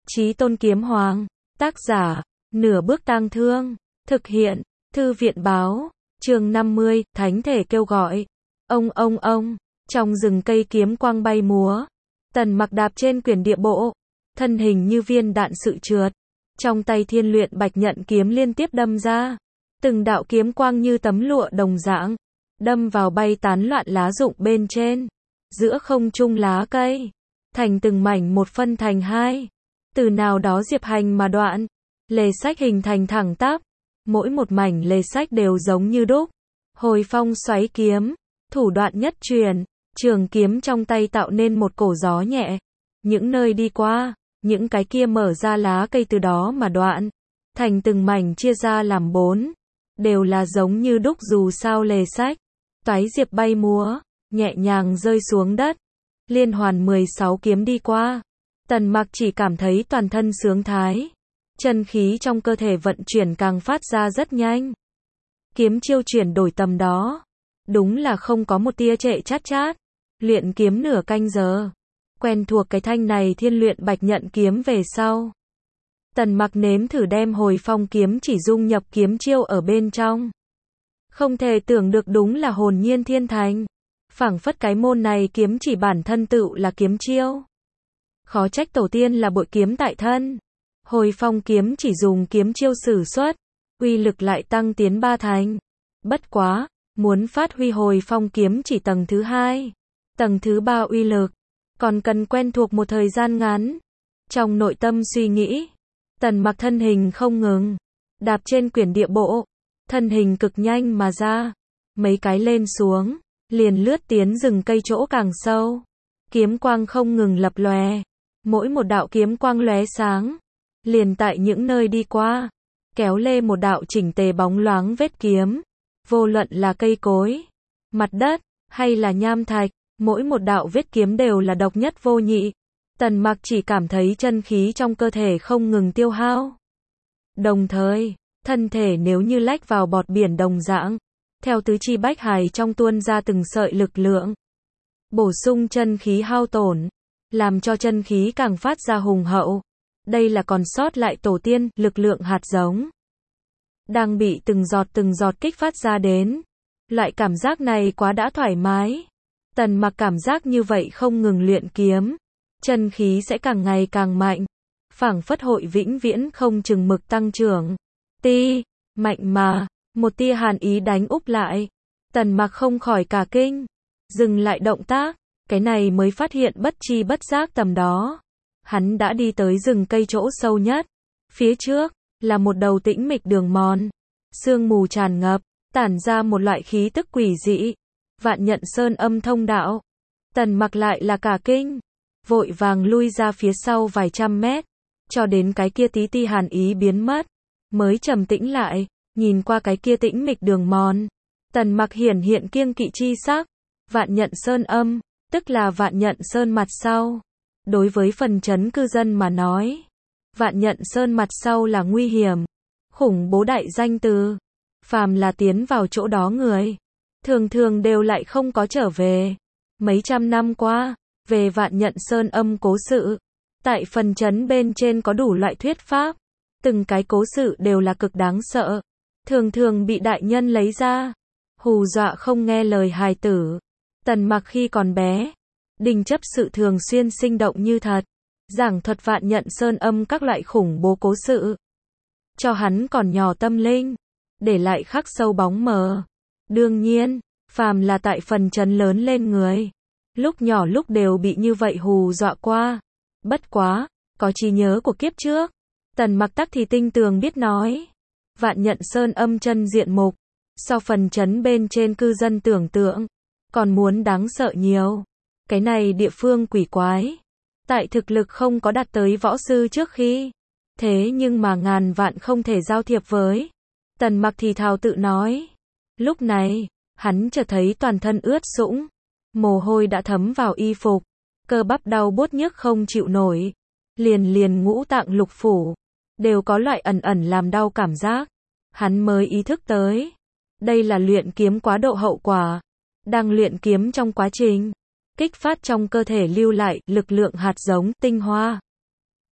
Chí Tôn Kiếm Hoàng, tác giả, Nửa Bước Tang Thương, thực hiện, Thư viện báo, chương 50, Thánh thể kêu gọi. Ông, trong rừng cây kiếm quang bay múa. Tần Mặc đạp trên quyển địa bộ, thân hình như viên đạn sự trượt. Trong tay Thiên Luyện Bạch Nhận kiếm liên tiếp đâm ra. Từng đạo kiếm quang như tấm lụa đồng dạng, đâm vào bay tán loạn lá rụng bên trên. Giữa không trung lá cây, thành từng mảnh một phân thành hai. Từ nào đó diệp hành mà đoạn, lề sách hình thành thẳng tắp. Mỗi một mảnh lề sách đều giống như đúc. Hồi phong xoáy kiếm, thủ đoạn nhất truyền, trường kiếm trong tay tạo nên một cổ gió nhẹ. Những nơi đi qua, những cái kia mở ra lá cây từ đó mà đoạn, thành từng mảnh chia ra làm 4. Đều là giống như đúc dù sao lề sách. Toái diệp bay múa, nhẹ nhàng rơi xuống đất. Liên hoàn 16 kiếm đi qua. Tần Mặc chỉ cảm thấy toàn thân sướng thái. Chân khí trong cơ thể vận chuyển càng phát ra rất nhanh. Kiếm chiêu chuyển đổi tầm đó. Đúng là không có một tia trệ chát chát. Luyện kiếm nửa canh giờ. Quen thuộc cái thanh này Thiên Luyện Bạch Nhận kiếm về sau. Tần Mặc nếm thử đem hồi phong kiếm chỉ dung nhập kiếm chiêu ở bên trong. Không thể tưởng được đúng là hồn nhiên thiên thành. Phảng phất cái môn này kiếm chỉ bản thân tựu là kiếm chiêu. Khó trách tổ tiên là bội kiếm tại thân. Hồi phong kiếm chỉ dùng kiếm chiêu sử xuất, uy lực lại tăng tiến 3 thành. Bất quá, muốn phát huy hồi phong kiếm chỉ tầng thứ 2, tầng thứ 3 uy lực, còn cần quen thuộc một thời gian ngắn. Trong nội tâm suy nghĩ, Tần Mặc thân hình không ngừng, đạp trên quyển địa bộ, thân hình cực nhanh mà ra, mấy cái lên xuống, liền lướt tiến rừng cây chỗ càng sâu. Kiếm quang không ngừng lập lòe, mỗi một đạo kiếm quang lóe sáng, liền tại những nơi đi qua, kéo lê một đạo chỉnh tề bóng loáng vết kiếm. Vô luận là cây cối, mặt đất, hay là nham thạch, mỗi một đạo vết kiếm đều là độc nhất vô nhị. Tần Mặc chỉ cảm thấy chân khí trong cơ thể không ngừng tiêu hao. Đồng thời, thân thể nếu như lách vào bọt biển đồng dạng, theo tứ chi bách hải trong tuôn ra từng sợi lực lượng. Bổ sung chân khí hao tổn, làm cho chân khí càng phát ra hùng hậu. Đây là còn sót lại tổ tiên, lực lượng hạt giống. Đang bị từng giọt kích phát ra đến. Loại cảm giác này quá đã thoải mái. Tần Mặc cảm giác như vậy không ngừng luyện kiếm. Chân khí sẽ càng ngày càng mạnh. Phảng phất hội vĩnh viễn không chừng mực tăng trưởng. Mạnh mà, một tia hàn ý đánh úp lại. Tần Mặc không khỏi cả kinh. Dừng lại động tác. Cái này mới phát hiện bất chi bất giác tầm đó. Hắn đã đi tới rừng cây chỗ sâu nhất. Phía trước, là một đầu tĩnh mịch đường mòn. Sương mù tràn ngập, tản ra một loại khí tức quỷ dị. Vạn Nhận Sơn âm thông đạo. Tần Mặc lại là cả kinh. Vội vàng lui ra phía sau vài trăm mét. Cho đến cái kia tí ti hàn ý biến mất. Mới trầm tĩnh lại, nhìn qua cái kia tĩnh mịch đường mòn. Tần Mặc hiện kiêng kỵ chi sắc. Vạn Nhận Sơn âm, tức là Vạn Nhận Sơn mặt sau. Đối với phần trấn cư dân mà nói, Vạn Nhận Sơn mặt sau là nguy hiểm, khủng bố đại danh từ. Phàm là tiến vào chỗ đó người, thường đều lại không có trở về. Mấy trăm năm qua, về Vạn Nhận Sơn âm cố sự, tại phần trấn bên trên có đủ loại thuyết pháp. Từng cái cố sự đều là cực đáng sợ, thường bị đại nhân lấy ra, hù dọa không nghe lời hài tử. Tần Mặc khi còn bé, Đinh Chấp Sự thường xuyên sinh động như thật, giảng thuật Vạn Nhận Sơn âm các loại khủng bố cố sự. Cho hắn còn nhỏ tâm linh, để lại khắc sâu bóng mờ. Đương nhiên, phàm là tại phần trấn lớn lên người, lúc nhỏ lúc đều bị như vậy hù dọa qua. Bất quá, có trí nhớ của kiếp trước. Tần Mặc tắc thì tinh tường biết nói. Vạn Nhận Sơn âm chân diện mục, so phần trấn bên trên cư dân tưởng tượng, còn muốn đáng sợ nhiều. Cái này địa phương quỷ quái. Tại thực lực không có đạt tới võ sư trước khi. Thế nhưng mà ngàn vạn không thể giao thiệp với. Tần Mặc thì thào tự nói. Lúc này, hắn chợt thấy toàn thân ướt sũng. Mồ hôi đã thấm vào y phục. Cơ bắp đau buốt nhức không chịu nổi. Liền ngũ tạng lục phủ. Đều có loại ẩn làm đau cảm giác. Hắn mới ý thức tới. Đây là luyện kiếm quá độ hậu quả. Đang luyện kiếm trong quá trình kích phát trong cơ thể lưu lại lực lượng hạt giống tinh hoa.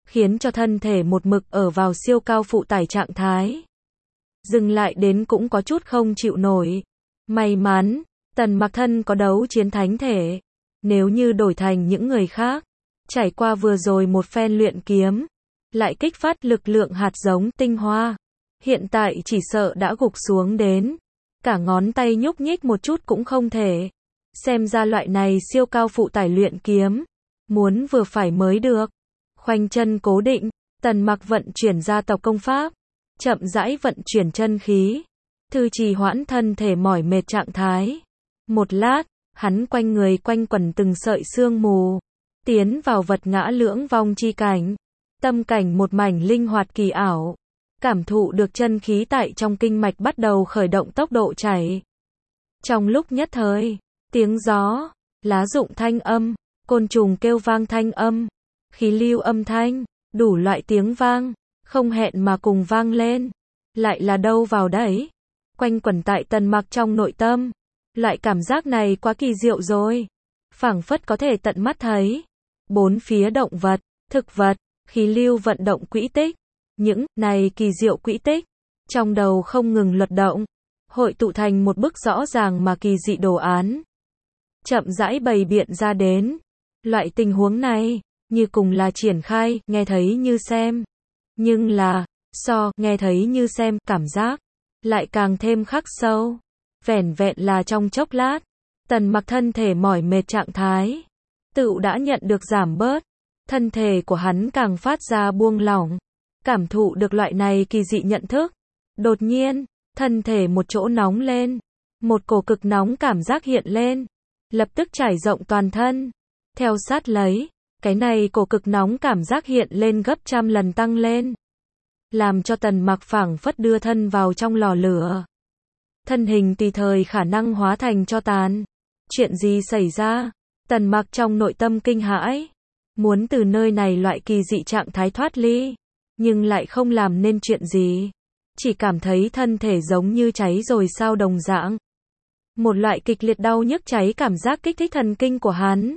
khiến cho thân thể một mực ở vào siêu cao phụ tải trạng thái. Dừng lại đến cũng có chút không chịu nổi. May mắn, Tần Mặc thân có đấu chiến thánh thể. Nếu như đổi thành những người khác, trải qua vừa rồi một phen luyện kiếm, lại kích phát lực lượng hạt giống tinh hoa, hiện tại chỉ sợ đã gục xuống đến, cả ngón tay nhúc nhích một chút cũng không thể. Xem ra loại này siêu cao phụ tải luyện kiếm, muốn vừa phải mới được. Khoanh chân cố định, Tần Mặc vận chuyển gia tộc công pháp, chậm rãi vận chuyển chân khí, thư trì hoãn thân thể mỏi mệt trạng thái. Một lát, hắn quanh người quanh quẩn từng sợi sương mù, tiến vào vật ngã lưỡng vong chi cảnh, tâm cảnh một mảnh linh hoạt kỳ ảo, cảm thụ được chân khí tại trong kinh mạch bắt đầu khởi động tốc độ chảy. Trong lúc nhất thời, tiếng gió, lá rụng thanh âm, côn trùng kêu vang thanh âm, khí lưu âm thanh, đủ loại tiếng vang, không hẹn mà cùng vang lên. Lại là đâu vào đấy, quanh quẩn tại Tần Mặc trong nội tâm. Loại cảm giác này quá kỳ diệu rồi, phảng phất có thể tận mắt thấy bốn phía động vật, thực vật, khí lưu vận động quỹ tích. Những này kỳ diệu quỹ tích trong đầu không ngừng luật động, hội tụ thành một bức rõ ràng mà kỳ dị đồ án, chậm rãi bày biện ra đến. Loại tình huống này như cùng là triển khai, nghe thấy như xem, nhưng là so nghe thấy như xem, cảm giác lại càng thêm khắc sâu. Vẻn vẹn là trong chốc lát, Tần Mặc thân thể mỏi mệt trạng thái tựu đã nhận được giảm bớt, thân thể của hắn càng phát ra buông lỏng, cảm thụ được loại này kỳ dị nhận thức. Đột nhiên, thân thể một chỗ nóng lên, một cổ cực nóng cảm giác hiện lên, lập tức trải rộng toàn thân. Theo sát lấy, cái này cổ cực nóng cảm giác hiện lên gấp trăm lần tăng lên, làm cho Tần Mặc phảng phất đưa thân vào trong lò lửa, thân hình tùy thời khả năng hóa thành tro tàn. Chuyện gì xảy ra? Tần Mặc trong nội tâm kinh hãi, muốn từ nơi này loại kỳ dị trạng thái thoát ly, nhưng lại không làm nên chuyện gì, chỉ cảm thấy thân thể giống như cháy rồi sao đồng dạng. Một loại kịch liệt đau nhức cháy cảm giác kích thích thần kinh của hắn.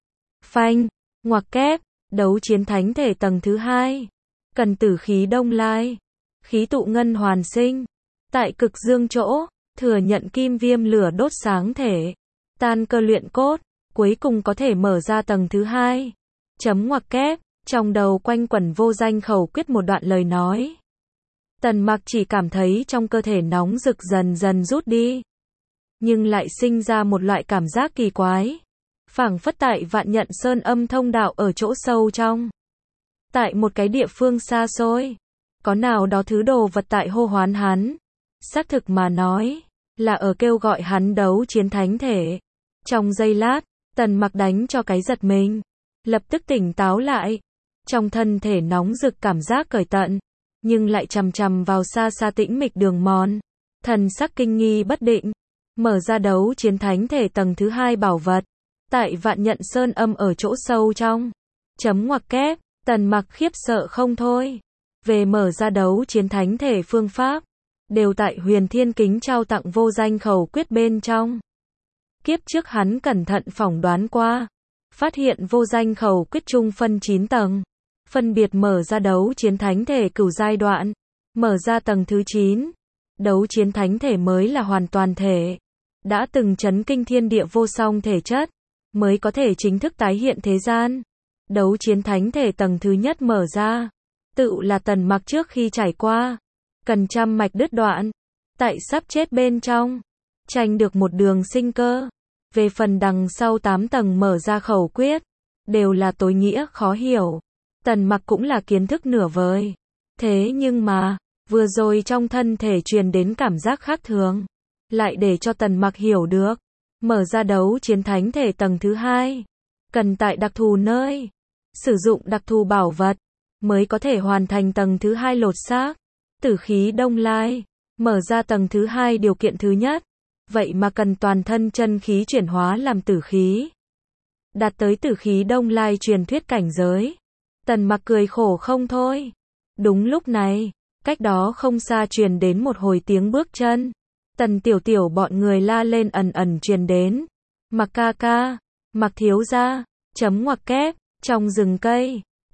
Phanh, ngoặc kép, đấu chiến thánh thể tầng thứ 2. Cần tử khí đông lai, khí tụ ngân hoàn sinh. Tại cực dương chỗ, thừa nhận kim viêm lửa đốt sáng thể, tan cơ luyện cốt, cuối cùng có thể mở ra tầng thứ 2. Chấm ngoặc kép, trong đầu quanh quẩn vô danh khẩu quyết một đoạn lời nói. Tần Mặc chỉ cảm thấy trong cơ thể nóng rực dần dần rút đi, nhưng lại sinh ra một loại cảm giác kỳ quái, phảng phất tại Vạn Nhận Sơn âm thông đạo ở chỗ sâu trong, tại một cái địa phương xa xôi, có nào đó thứ đồ vật tại hô hoán hắn. Xác thực mà nói, là ở kêu gọi hắn đấu chiến thánh thể. Trong giây lát, Tần Mặc đánh cho cái giật mình, lập tức tỉnh táo lại. Trong thân thể nóng rực cảm giác cởi tận, nhưng lại chằm chằm vào xa xa tĩnh mịch đường mòn, thần sắc kinh nghi bất định. Mở ra đấu chiến thánh thể tầng thứ 2 bảo vật, tại Vạn Nhận Sơn âm ở chỗ sâu trong. Chấm ngoặc kép, Tần Mặc khiếp sợ không thôi. Về mở ra đấu chiến thánh thể phương pháp, đều tại Huyền Thiên Kính trao tặng vô danh khẩu quyết bên trong. Kiếp trước hắn cẩn thận phỏng đoán qua, phát hiện vô danh khẩu quyết chung phân 9 tầng, phân biệt mở ra đấu chiến thánh thể cửu giai đoạn, mở ra tầng thứ 9, đấu chiến thánh thể mới là hoàn toàn thể, đã từng chấn kinh thiên địa vô song thể chất, mới có thể chính thức tái hiện thế gian. Đấu chiến thánh thể tầng thứ nhất mở ra, tự là Tần Mặc trước khi trải qua, cần trăm mạch đứt đoạn, tại sắp chết bên trong, tranh được một đường sinh cơ. Về phần đằng sau 8 tầng mở ra khẩu quyết, đều là tối nghĩa khó hiểu. Tần Mặc cũng là kiến thức nửa vời. Thế nhưng mà, vừa rồi trong thân thể truyền đến cảm giác khác thường, lại để cho Tần Mặc hiểu được, mở ra đấu chiến thánh thể tầng thứ 2, cần tại đặc thù nơi, sử dụng đặc thù bảo vật, mới có thể hoàn thành tầng thứ 2 lột xác. Tử khí đông lai, mở ra tầng thứ 2 điều kiện thứ nhất, vậy mà cần toàn thân chân khí chuyển hóa làm tử khí. Đạt tới tử khí đông lai truyền thuyết cảnh giới. Tần Mặc cười khổ không thôi. Đúng lúc này, cách đó không xa truyền đến một hồi tiếng bước chân. Tần Tiểu Tiểu bọn người la lên ẩn ẩn truyền đến. Mặc ca ca, Mặc thiếu gia, chấm ngoặc kép, trong rừng cây,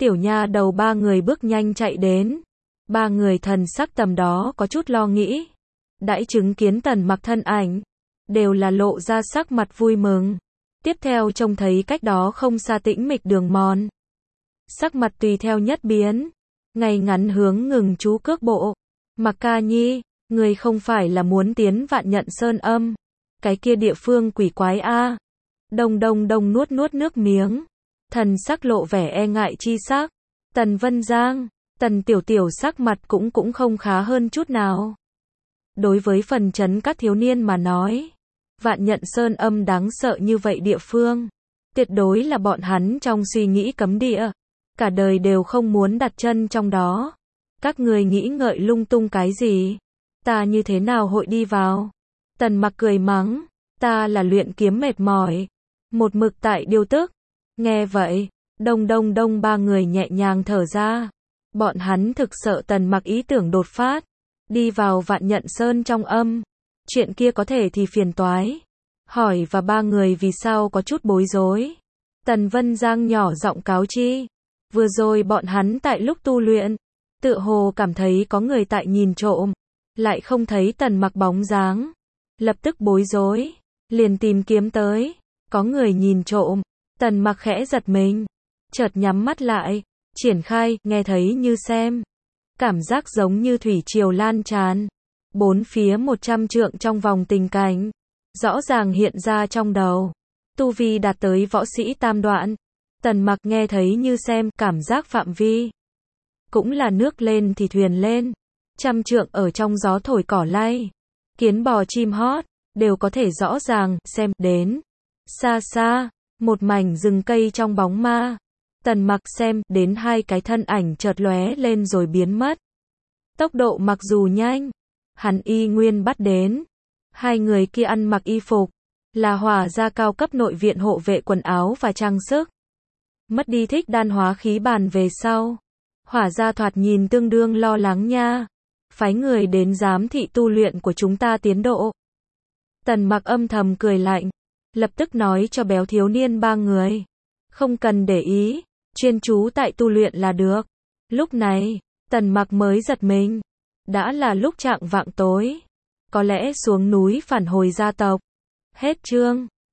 Tiểu nha đầu ba người bước nhanh chạy đến. Ba người thần sắc tầm đó có chút lo nghĩ. Đãi chứng kiến Tần Mặc thân ảnh, đều là lộ ra sắc mặt vui mừng. Tiếp theo trông thấy cách đó không xa tĩnh mịch đường mòn. Sắc mặt tùy theo nhất biến. Ngay ngắn hướng ngừng chú cước bộ. Mặc ca nhi, người không phải là muốn tiến Vạn Nhận Sơn Âm. Cái kia địa phương quỷ quái a. Đông đông đông nuốt nuốt nước miếng. Thần sắc lộ vẻ e ngại chi sắc. Tần Vân Giang, Tần Tiểu Tiểu sắc mặt cũng không khá hơn chút nào. Đối với phần chấn các thiếu niên mà nói, Vạn Nhận Sơn Âm đáng sợ như vậy địa phương, tuyệt đối là bọn hắn trong suy nghĩ cấm địa, cả đời đều không muốn đặt chân trong đó. Các người nghĩ ngợi lung tung cái gì? Ta như thế nào hội đi vào? Tần Mặc cười mắng, ta là luyện kiếm mệt mỏi, một mực tại điều tức. Nghe vậy, đông đông đông ba người nhẹ nhàng thở ra. Bọn hắn thực sợ Tần Mặc ý tưởng đột phát, đi vào Vạn Nhận Sơn trong âm. Chuyện kia có thể thì phiền toái. Hỏi và ba người vì sao có chút bối rối. Tần Vân Giang nhỏ giọng cáo chi. Vừa rồi bọn hắn tại lúc tu luyện, tựa hồ cảm thấy có người tại nhìn trộm, lại không thấy Tần Mặc bóng dáng. Lập tức bối rối, liền tìm kiếm tới. Có người nhìn trộm. Tần Mặc khẽ giật mình, chợt nhắm mắt lại, triển khai, nghe thấy như xem. Cảm giác giống như thủy triều lan tràn. Bốn phía 100 trượng trong vòng tình cảnh, rõ ràng hiện ra trong đầu. Tu vi đạt tới võ sĩ tam đoạn. Tần Mặc nghe thấy như xem, cảm giác phạm vi. Cũng là nước lên thì thuyền lên. Trăm trượng ở trong gió thổi cỏ lay. Kiến bò chim hót, đều có thể rõ ràng, xem, đến. Xa xa, một mảnh rừng cây trong bóng ma. Tần Mặc xem, đến hai cái thân ảnh chợt lóe lên rồi biến mất. Tốc độ mặc dù nhanh, hắn y nguyên bắt đến. Hai người kia ăn mặc y phục, là Hỏa gia cao cấp nội viện hộ vệ quần áo và trang sức. Mất đi thích đan hóa khí bàn về sau, Hỏa gia thoạt nhìn tương đương lo lắng nha. Phái người đến giám thị tu luyện của chúng ta tiến độ. Tần Mặc âm thầm cười lạnh, lập tức nói cho béo thiếu niên ba người. Không cần để ý, chuyên chú tại tu luyện là được. Lúc này, Tần Mặc mới giật mình. Đã là lúc chạng vạng tối. Có lẽ xuống núi phản hồi gia tộc. Hết chương.